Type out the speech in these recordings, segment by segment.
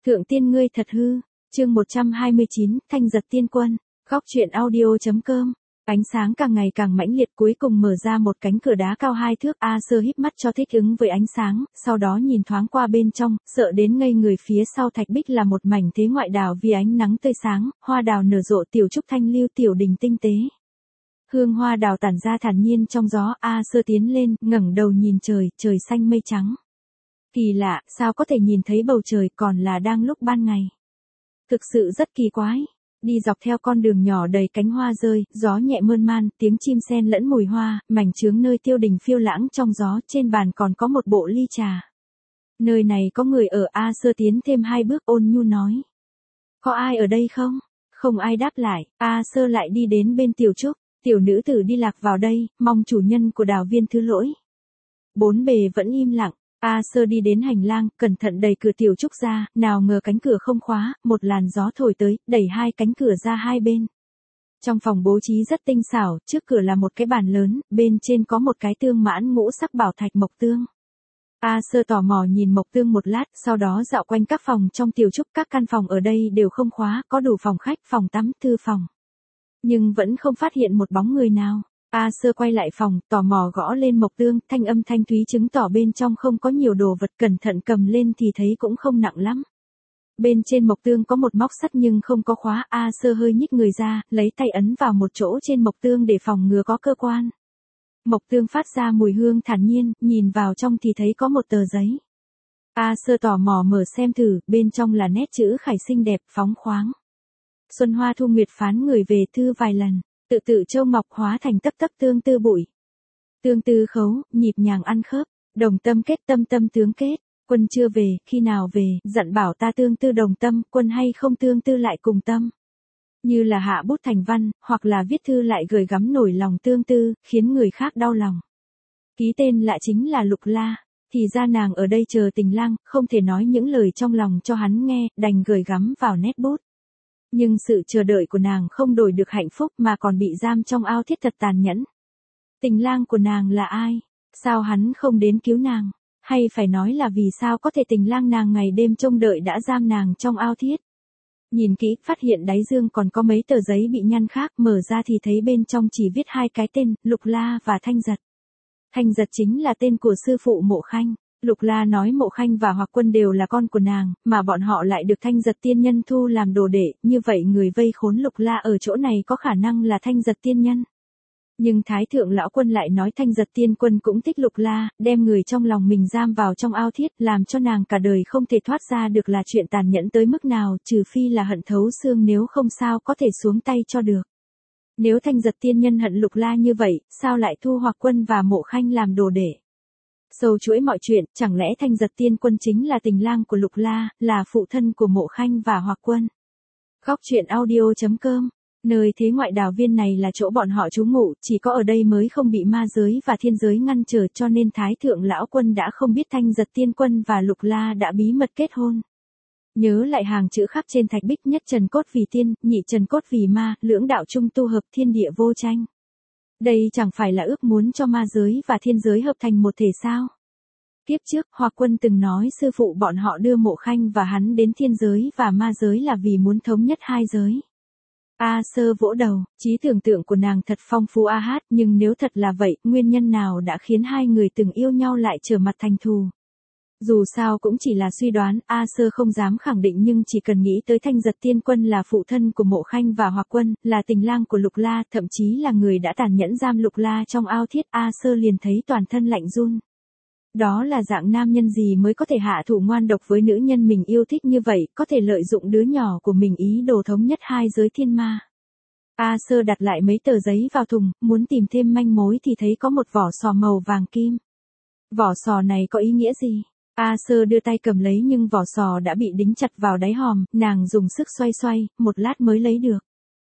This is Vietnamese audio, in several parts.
Thượng tiên ngươi thật hư. Chương 129, Thanh giật tiên quân. Góc truyện audio.com. Ánh sáng càng ngày càng mãnh liệt, cuối cùng mở ra một cánh cửa đá cao 2 thước. A Sơ híp mắt cho thích ứng với ánh sáng, sau đó nhìn thoáng qua bên trong, sợ đến ngây người. Phía sau thạch bích là một mảnh thế ngoại đảo vì ánh nắng tươi sáng, hoa đào nở rộ, tiểu trúc thanh lưu, tiểu đình tinh tế. Hương hoa đào tản ra thản nhiên trong gió. A Sơ tiến lên, ngẩng đầu nhìn trời, trời xanh mây trắng. Kỳ lạ, sao có thể nhìn thấy bầu trời còn là đang lúc ban ngày. Thực sự rất kỳ quái. Đi dọc theo con đường nhỏ đầy cánh hoa rơi, gió nhẹ mơn man, tiếng chim sen lẫn mùi hoa, mảnh trướng nơi tiêu đình phiêu lãng trong gió, trên bàn còn có một bộ ly trà. Nơi này có người ở. A Sơ tiến thêm 2 bước, ôn nhu nói. Có ai ở đây không? Không ai đáp lại. A Sơ lại đi đến bên tiểu trúc, tiểu nữ tử đi lạc vào đây, mong chủ nhân của đào viên thứ lỗi. Bốn bề vẫn im lặng. A Sơ đi đến hành lang, cẩn thận đẩy cửa tiểu trúc ra, nào ngờ cánh cửa không khóa, một làn gió thổi tới, đẩy 2 cánh cửa ra hai bên. Trong phòng bố trí rất tinh xảo, trước cửa là một cái bàn lớn, bên trên có một cái tương mãn ngũ sắc bảo thạch mộc tương. A Sơ tò mò nhìn mộc tương một lát, sau đó dạo quanh các phòng trong tiểu trúc. Các căn phòng ở đây đều không khóa, có đủ phòng khách, phòng tắm, thư phòng. Nhưng vẫn không phát hiện một bóng người nào. A Sơ quay lại phòng, tò mò gõ lên mộc tương, thanh âm thanh thúy chứng tỏ bên trong không có nhiều đồ vật, cẩn thận cầm lên thì thấy cũng không nặng lắm. Bên trên mộc tương có một móc sắt nhưng không có khóa. A Sơ hơi nhích người ra, lấy tay ấn vào một chỗ trên mộc tương để phòng ngừa có cơ quan. Mộc tương phát ra mùi hương thản nhiên, nhìn vào trong thì thấy có một tờ giấy. A Sơ tò mò mở xem thử, bên trong là nét chữ khải xinh đẹp, phóng khoáng. Xuân hoa thu nguyệt phán người về thư vài lần. Tự tự châu ngọc hóa thành tấp tấp tương tư bụi. Tương tư khấu, nhịp nhàng ăn khớp. Đồng tâm kết tâm tâm tướng kết. Quân chưa về, khi nào về, dặn bảo ta tương tư đồng tâm, quân hay không tương tư lại cùng tâm. Như là hạ bút thành văn, hoặc là viết thư lại gửi gắm nổi lòng tương tư, khiến người khác đau lòng. Ký tên lại chính là Lục La. Thì ra nàng ở đây chờ Tình Lang, không thể nói những lời trong lòng cho hắn nghe, đành gửi gắm vào nét bút. Nhưng sự chờ đợi của nàng không đổi được hạnh phúc mà còn bị giam trong ao thiết thật tàn nhẫn. Tình lang của nàng là ai? Sao hắn không đến cứu nàng? Hay phải nói là vì sao có thể tình lang nàng ngày đêm trông đợi đã giam nàng trong ao thiết? Nhìn kỹ, phát hiện đáy dương còn có mấy tờ giấy bị nhăn khác, mở ra thì thấy bên trong chỉ viết 2 cái tên, Lục La và Thanh Giật. Thanh Giật chính là tên của sư phụ Mộ Khanh. Lục La nói Mộ Khanh và Hoặc Quân đều là con của nàng, mà bọn họ lại được Thanh Giật tiên nhân thu làm đồ đệ, như vậy người vây khốn Lục La ở chỗ này có khả năng là Thanh Giật tiên nhân. Nhưng Thái thượng lão quân lại nói Thanh Giật tiên quân cũng thích Lục La, đem người trong lòng mình giam vào trong ao thiết, làm cho nàng cả đời không thể thoát ra được là chuyện tàn nhẫn tới mức nào, trừ phi là hận thấu xương, nếu không sao có thể xuống tay cho được. Nếu Thanh Giật tiên nhân hận Lục La như vậy, sao lại thu Hoặc Quân và Mộ Khanh làm đồ đệ? Sâu chuỗi mọi chuyện, chẳng lẽ Thanh Giật tiên quân chính là tình lang của Lục La, là phụ thân của Mộ Khanh và Hoặc Quân? Góc truyện audio.com. Nơi thế ngoại đào viên này là chỗ bọn họ trú ngụ, chỉ có ở đây mới không bị ma giới và thiên giới ngăn trở, cho nên Thái thượng lão quân đã không biết Thanh Giật tiên quân và Lục La đã bí mật kết hôn. Nhớ lại hàng chữ khắc trên thạch bích: nhất trần cốt vì tiên, nhị trần cốt vì ma, lưỡng đạo chung tu hợp, thiên địa vô tranh. Đây chẳng phải là ước muốn cho ma giới và thiên giới hợp thành một thể sao? Kiếp trước, Hoặc Quân từng nói sư phụ bọn họ đưa Mộ Khanh và hắn đến thiên giới và ma giới là vì muốn thống nhất hai giới. A Sơ vỗ đầu, trí tưởng tượng của nàng thật phong phú a hát, nhưng nếu thật là vậy, nguyên nhân nào đã khiến hai người từng yêu nhau lại trở mặt thành thù? Dù sao cũng chỉ là suy đoán, A Sơ không dám khẳng định, nhưng chỉ cần nghĩ tới Thanh Giật tiên quân là phụ thân của Mộ Khanh và Hoặc Quân, là tình lang của Lục La, thậm chí là người đã tàn nhẫn giam Lục La trong ao thiết, A Sơ liền thấy toàn thân lạnh run. Đó là dạng nam nhân gì mới có thể hạ thủ ngoan độc với nữ nhân mình yêu thích như vậy, có thể lợi dụng đứa nhỏ của mình ý đồ thống nhất hai giới thiên ma. A Sơ đặt lại mấy tờ giấy vào thùng, muốn tìm thêm manh mối thì thấy có một vỏ sò màu vàng kim. Vỏ sò này có ý nghĩa gì? A Sơ đưa tay cầm lấy nhưng vỏ sò đã bị đính chặt vào đáy hòm, nàng dùng sức xoay xoay, một lát mới lấy được.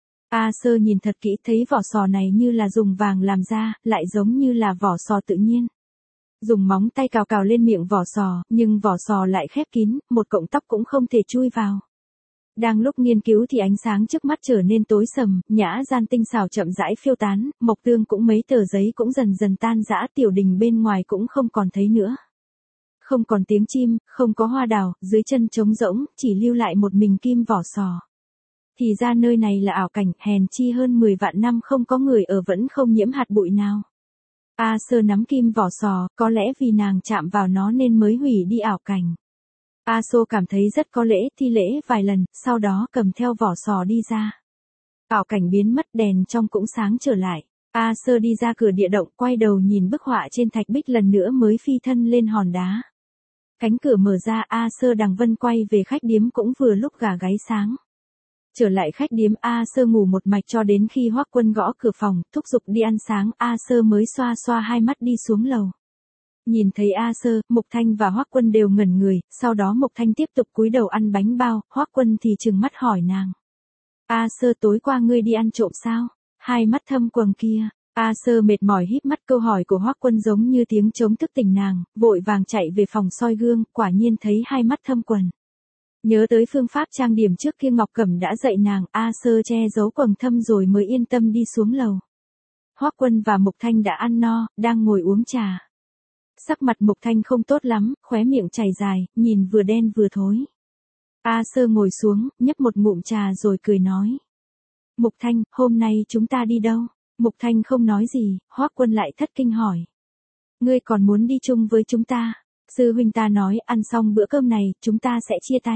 A Sơ nhìn thật kỹ thấy vỏ sò này như là dùng vàng làm ra, lại giống như là vỏ sò tự nhiên. Dùng móng tay cào cào lên miệng vỏ sò, nhưng vỏ sò lại khép kín, một cọng tóc cũng không thể chui vào. Đang lúc nghiên cứu thì ánh sáng trước mắt trở nên tối sầm, nhã gian tinh xảo chậm rãi phiêu tán, mộc tương cũng mấy tờ giấy cũng dần dần tan rã, tiểu đình bên ngoài cũng không còn thấy nữa. Không còn tiếng chim, không có hoa đào, dưới chân trống rỗng, chỉ lưu lại một mình kim vỏ sò. Thì ra nơi này là ảo cảnh, hèn chi hơn 10 vạn năm không có người ở vẫn không nhiễm hạt bụi nào. A Sơ nắm kim vỏ sò, có lẽ vì nàng chạm vào nó nên mới hủy đi ảo cảnh. A Sô cảm thấy rất có lễ, thi lễ vài lần, sau đó cầm theo vỏ sò đi ra. Ảo cảnh biến mất, đèn trong cũng sáng trở lại. A Sơ đi ra cửa địa động, quay đầu nhìn bức họa trên thạch bích lần nữa mới phi thân lên hòn đá. Cánh cửa mở ra, A Sơ Đằng Vân quay về khách điếm cũng vừa lúc gà gáy sáng. Trở lại khách điếm, A Sơ ngủ một mạch cho đến khi Hoắc Quân gõ cửa phòng, thúc giục đi ăn sáng, A Sơ mới xoa xoa hai mắt đi xuống lầu. Nhìn thấy A Sơ, Mục Thanh và Hoắc Quân đều ngẩn người, sau đó Mục Thanh tiếp tục cúi đầu ăn bánh bao, Hoắc Quân thì trừng mắt hỏi nàng. A Sơ, tối qua ngươi đi ăn trộm sao? Hai mắt thâm quầng kia. A Sơ mệt mỏi híp mắt, câu hỏi của Hoắc Quân giống như tiếng trống thức tỉnh nàng, vội vàng chạy về phòng soi gương, quả nhiên thấy hai mắt thâm quầng. Nhớ tới phương pháp trang điểm trước kia Ngọc Cẩm đã dạy nàng, A Sơ che giấu quầng thâm rồi mới yên tâm đi xuống lầu. Hoắc Quân và Mục Thanh đã ăn no, đang ngồi uống trà. Sắc mặt Mục Thanh không tốt lắm, khóe miệng chảy dài, nhìn vừa đen vừa thối. A Sơ ngồi xuống, nhấp một ngụm trà rồi cười nói. Mục Thanh, hôm nay chúng ta đi đâu? Mục Thanh không nói gì, Hoắc Quân lại thất kinh hỏi. Ngươi còn muốn đi chung với chúng ta? Sư huynh ta nói ăn xong bữa cơm này, chúng ta sẽ chia tay.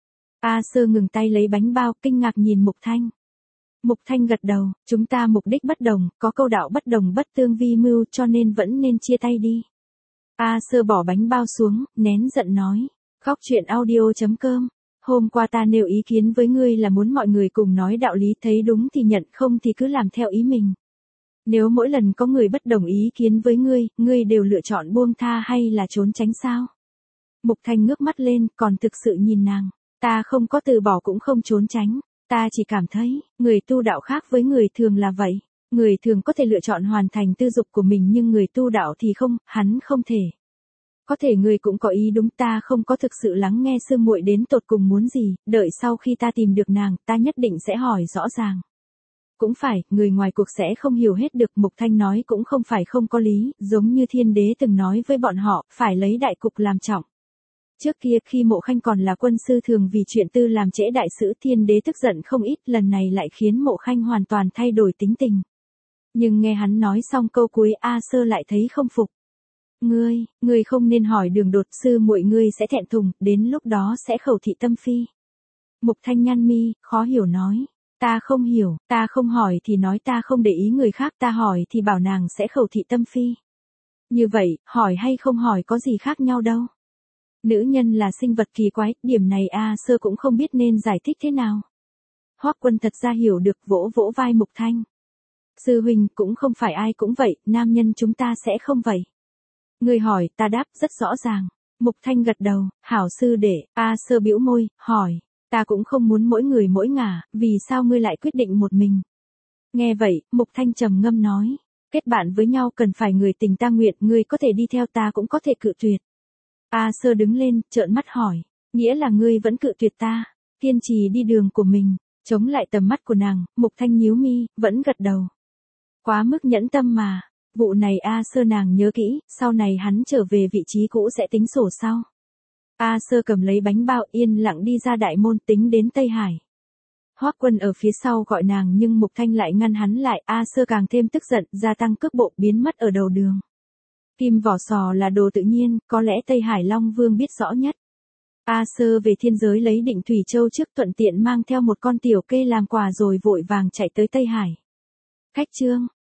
A Sơ ngừng tay lấy bánh bao, kinh ngạc nhìn Mục Thanh. Mục Thanh gật đầu, chúng ta mục đích bất đồng, có câu đạo bất đồng bất tương vi mưu cho nên vẫn nên chia tay đi. A Sơ bỏ bánh bao xuống, nén giận nói. Khóc chuyện audio.com. Hôm qua ta nêu ý kiến với ngươi là muốn mọi người cùng nói đạo lý, thấy đúng thì nhận, không thì cứ làm theo ý mình. Nếu mỗi lần có người bất đồng ý kiến với ngươi đều lựa chọn buông tha hay là trốn tránh sao? Mục Thanh ngước mắt lên, còn thực sự nhìn nàng. Ta không có từ bỏ cũng không trốn tránh. Ta chỉ cảm thấy, người tu đạo khác với người thường là vậy. Người thường có thể lựa chọn hoàn thành tư dục của mình nhưng người tu đạo thì không, hắn không thể. Có thể người cũng có ý đúng, ta không có thực sự lắng nghe sư muội đến tột cùng muốn gì, đợi sau khi ta tìm được nàng, ta nhất định sẽ hỏi rõ ràng. Cũng phải, người ngoài cuộc sẽ không hiểu hết được, Mục Thanh nói cũng không phải không có lý, giống như Thiên Đế từng nói với bọn họ, phải lấy đại cục làm trọng. Trước kia khi Mộ Khanh còn là quân sư thường vì chuyện tư làm trễ đại sự, Thiên Đế tức giận không ít, lần này lại khiến Mộ Khanh hoàn toàn thay đổi tính tình. Nhưng nghe hắn nói xong câu cuối, A Sơ lại thấy không phục. Ngươi không nên hỏi đường đột, sư muội ngươi sẽ thẹn thùng, đến lúc đó sẽ khẩu thị tâm phi. Mục Thanh nhăn mi, khó hiểu nói. Ta không hiểu, ta không hỏi thì nói ta không để ý người khác, ta hỏi thì bảo nàng sẽ khẩu thị tâm phi. Như vậy, hỏi hay không hỏi có gì khác nhau đâu. Nữ nhân là sinh vật kỳ quái, điểm này A Sơ cũng không biết nên giải thích thế nào. Hoắc Quân thật ra hiểu được, vỗ vỗ vai Mục Thanh. Sư huynh, cũng không phải ai cũng vậy, nam nhân chúng ta sẽ không vậy. Ngươi hỏi, ta đáp rất rõ ràng. Mục Thanh gật đầu, hảo sư đệ. A Sơ bĩu môi, hỏi. Ta cũng không muốn mỗi người mỗi ngả, vì sao ngươi lại quyết định một mình? Nghe vậy, Mục Thanh trầm ngâm nói. Kết bạn với nhau cần phải người tình ta nguyện, ngươi có thể đi theo ta cũng có thể cự tuyệt. A Sơ đứng lên, trợn mắt hỏi. Nghĩa là ngươi vẫn cự tuyệt ta, kiên trì đi đường của mình, chống lại tầm mắt của nàng, Mục Thanh nhíu mi, vẫn gật đầu. Quá mức nhẫn tâm mà. Vụ này A Sơ nàng nhớ kỹ, sau này hắn trở về vị trí cũ sẽ tính sổ sau. A Sơ cầm lấy bánh bao, yên lặng đi ra đại môn, tính đến Tây Hải. Hoắc Quân ở phía sau gọi nàng nhưng Mục Thanh lại ngăn hắn lại, A Sơ càng thêm tức giận, gia tăng cước bộ, biến mất ở đầu đường. Kim vỏ sò là đồ tự nhiên, có lẽ Tây Hải Long Vương biết rõ nhất. A Sơ về thiên giới lấy Định Thủy Châu trước, thuận tiện mang theo một con tiểu kê làm quà rồi vội vàng chạy tới Tây Hải. Khách trương.